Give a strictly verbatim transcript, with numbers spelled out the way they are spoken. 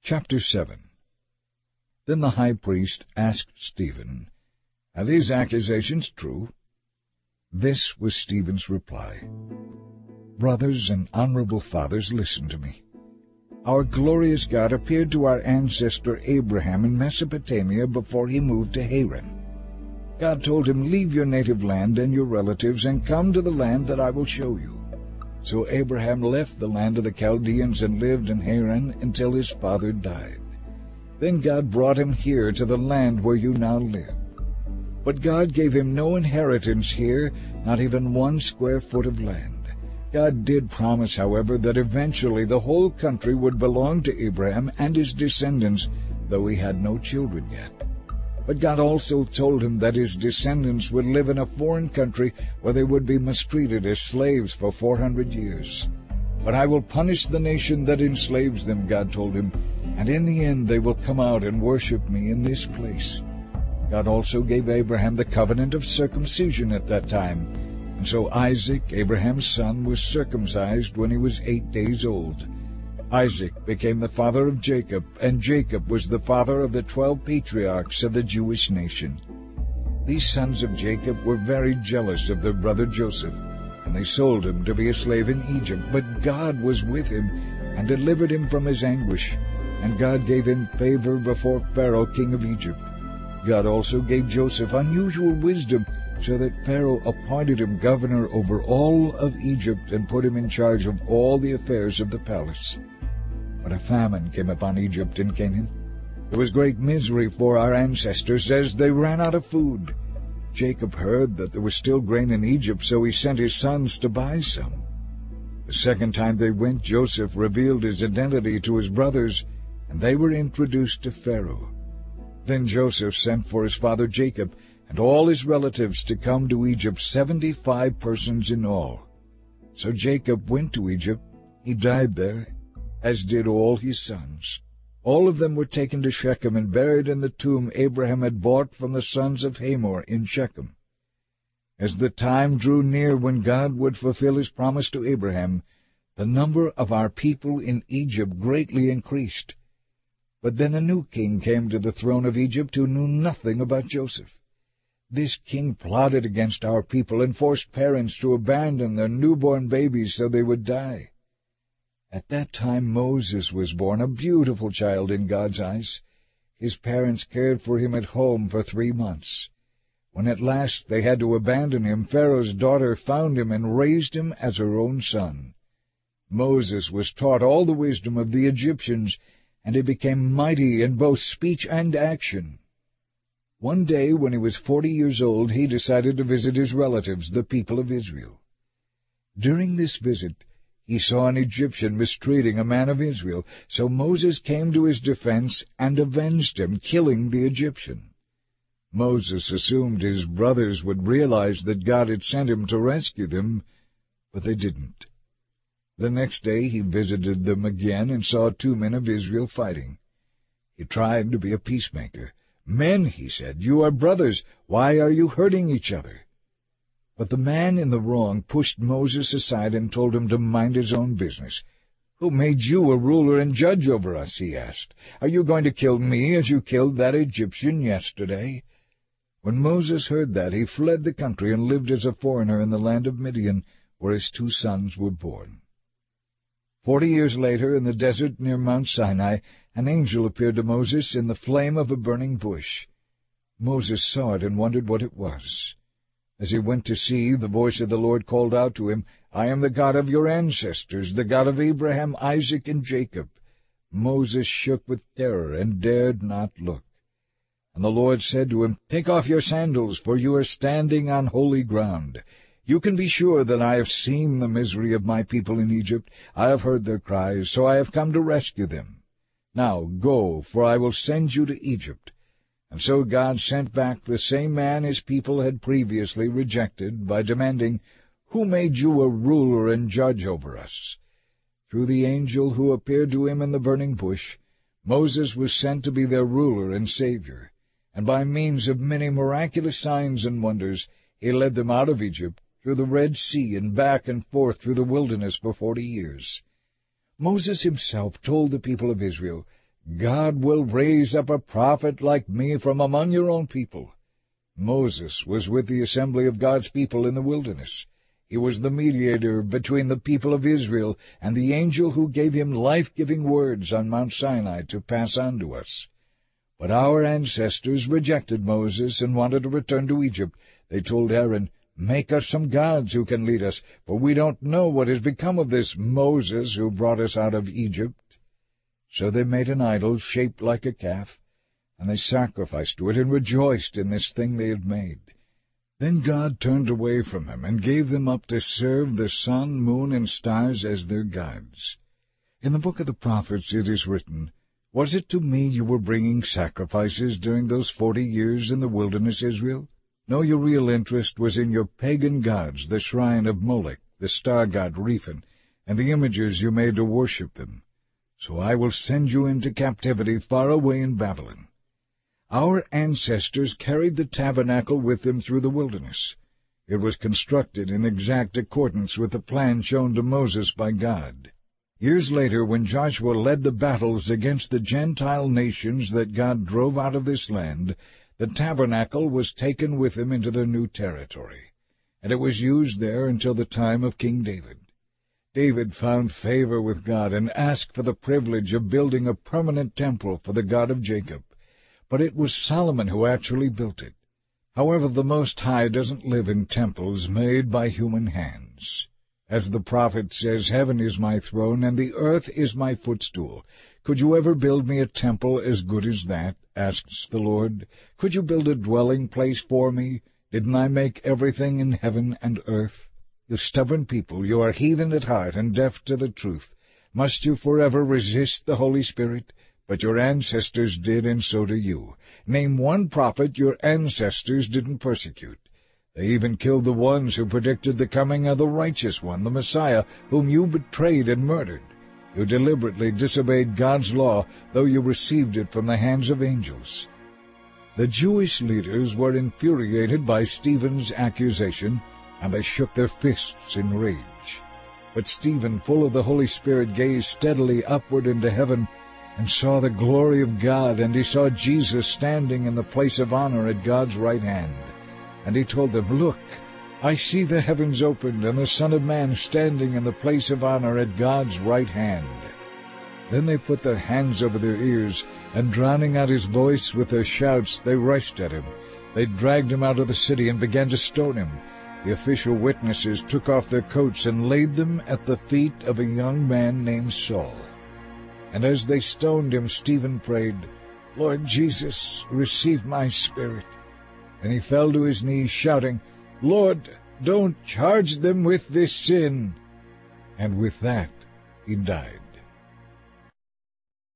Chapter seven. Then the high priest asked Stephen, "Are these accusations true?" This was Stephen's reply: "Brothers and honorable fathers, listen to me. Our glorious God appeared to our ancestor Abraham in Mesopotamia before he moved to Haran. God told him, 'Leave your native land and your relatives and come to the land that I will show you.' So Abraham left the land of the Chaldeans and lived in Haran until his father died. Then God brought him here to the land where you now live. But God gave him no inheritance here, not even one square foot of land. God did promise, however, that eventually the whole country would belong to Abraham and his descendants, though he had no children yet. But God also told him that his descendants would live in a foreign country where they would be mistreated as slaves for four hundred years. But I will punish the nation that enslaves them, God told him, and in the end they will come out and worship me in this place. God also gave Abraham the covenant of circumcision at that time, and so Isaac, Abraham's son, was circumcised when he was eight days old. Isaac became the father of Jacob, and Jacob was the father of the twelve patriarchs of the Jewish nation. These sons of Jacob were very jealous of their brother Joseph, and they sold him to be a slave in Egypt. But God was with him and delivered him from his anguish, and God gave him favor before Pharaoh, king of Egypt. God also gave Joseph unusual wisdom, so that Pharaoh appointed him governor over all of Egypt and put him in charge of all the affairs of the palace. But a famine came upon Egypt and Canaan. There was great misery for our ancestors as they ran out of food. Jacob heard that there was still grain in Egypt, so he sent his sons to buy some. The second time they went, Joseph revealed his identity to his brothers, and they were introduced to Pharaoh. Then Joseph sent for his father Jacob and all his relatives to come to Egypt, seventy-five persons in all. So Jacob went to Egypt. He died there, as did all his sons. All of them were taken to Shechem and buried in the tomb Abraham had bought from the sons of Hamor in Shechem. As the time drew near when God would fulfill his promise to Abraham, the number of our people in Egypt greatly increased. But then a new king came to the throne of Egypt who knew nothing about Joseph. This king plotted against our people and forced parents to abandon their newborn babies so they would die. At that time Moses was born, a beautiful child in God's eyes. His parents cared for him at home for three months. When at last they had to abandon him, Pharaoh's daughter found him and raised him as her own son. Moses was taught all the wisdom of the Egyptians, and he became mighty in both speech and action. One day, when he was forty years old, he decided to visit his relatives, the people of Israel. During this visit, he saw an Egyptian mistreating a man of Israel, so Moses came to his defense and avenged him, killing the Egyptian. Moses assumed his brothers would realize that God had sent him to rescue them, but they didn't. The next day he visited them again and saw two men of Israel fighting. He tried to be a peacemaker. "Men," he said, "you are brothers. Why are you hurting each other?" But the man in the wrong pushed Moses aside and told him to mind his own business. "Who made you a ruler and judge over us?" he asked. "Are you going to kill me as you killed that Egyptian yesterday?" When Moses heard that, he fled the country and lived as a foreigner in the land of Midian, where his two sons were born. Forty years later, in the desert near Mount Sinai, an angel appeared to Moses in the flame of a burning bush. Moses saw it and wondered what it was. As he went to see, the voice of the Lord called out to him, "I am the God of your ancestors, the God of Abraham, Isaac, and Jacob." Moses shook with terror and dared not look. And the Lord said to him, "Take off your sandals, for you are standing on holy ground. You can be sure that I have seen the misery of my people in Egypt. I have heard their cries, so I have come to rescue them. Now go, for I will send you to Egypt." And so God sent back the same man his people had previously rejected by demanding, "Who made you a ruler and judge over us?" Through the angel who appeared to him in the burning bush, Moses was sent to be their ruler and savior, and by means of many miraculous signs and wonders he led them out of Egypt, through the Red Sea and back and forth through the wilderness for forty years. Moses himself told the people of Israel, God will raise up a prophet like me from among your own people." Moses was with the assembly of God's people in the wilderness. He was the mediator between the people of Israel and the angel who gave him life-giving words on Mount Sinai to pass on to us. But our ancestors rejected Moses and wanted to return to Egypt. They told Aaron, "Make us some gods who can lead us, for we don't know what has become of this Moses who brought us out of Egypt." So they made an idol shaped like a calf, and they sacrificed to it and rejoiced in this thing they had made. Then God turned away from them and gave them up to serve the sun, moon, and stars as their gods. In the book of the prophets it is written, "Was it to me you were bringing sacrifices during those forty years in the wilderness, Israel? No, your real interest was in your pagan gods, the shrine of Molech, the star god Rephan, and the images you made to worship them. So I will send you into captivity far away in Babylon." Our ancestors carried the tabernacle with them through the wilderness. It was constructed in exact accordance with the plan shown to Moses by God. Years later, when Joshua led the battles against the Gentile nations that God drove out of this land, the tabernacle was taken with him into their new territory, and it was used there until the time of King David. David found favor with God and asked for the privilege of building a permanent temple for the God of Jacob. But it was Solomon who actually built it. However, the Most High doesn't live in temples made by human hands. As the prophet says, "Heaven is my throne, and the earth is my footstool. Could you ever build me a temple as good as that?" asks the Lord. "Could you build a dwelling place for me? Didn't I make everything in heaven and earth? You stubborn people, you are heathen at heart and deaf to the truth. Must you forever resist the Holy Spirit? But your ancestors did, and so do you. Name one prophet your ancestors didn't persecute. They even killed the ones who predicted the coming of the righteous one, the Messiah, whom you betrayed and murdered. You deliberately disobeyed God's law, though you received it from the hands of angels." The Jewish leaders were infuriated by Stephen's accusation, and they shook their fists in rage. But Stephen, full of the Holy Spirit, gazed steadily upward into heaven and saw the glory of God, and he saw Jesus standing in the place of honor at God's right hand. And he told them, "Look, I see the heavens opened, and the Son of Man standing in the place of honor at God's right hand." Then they put their hands over their ears, and drowning out his voice with their shouts, they rushed at him. They dragged him out of the city and began to stone him. The official witnesses took off their coats and laid them at the feet of a young man named Saul. And as they stoned him, Stephen prayed, "Lord Jesus, receive my spirit." And he fell to his knees, shouting, "Lord, don't charge them with this sin." And with that he died.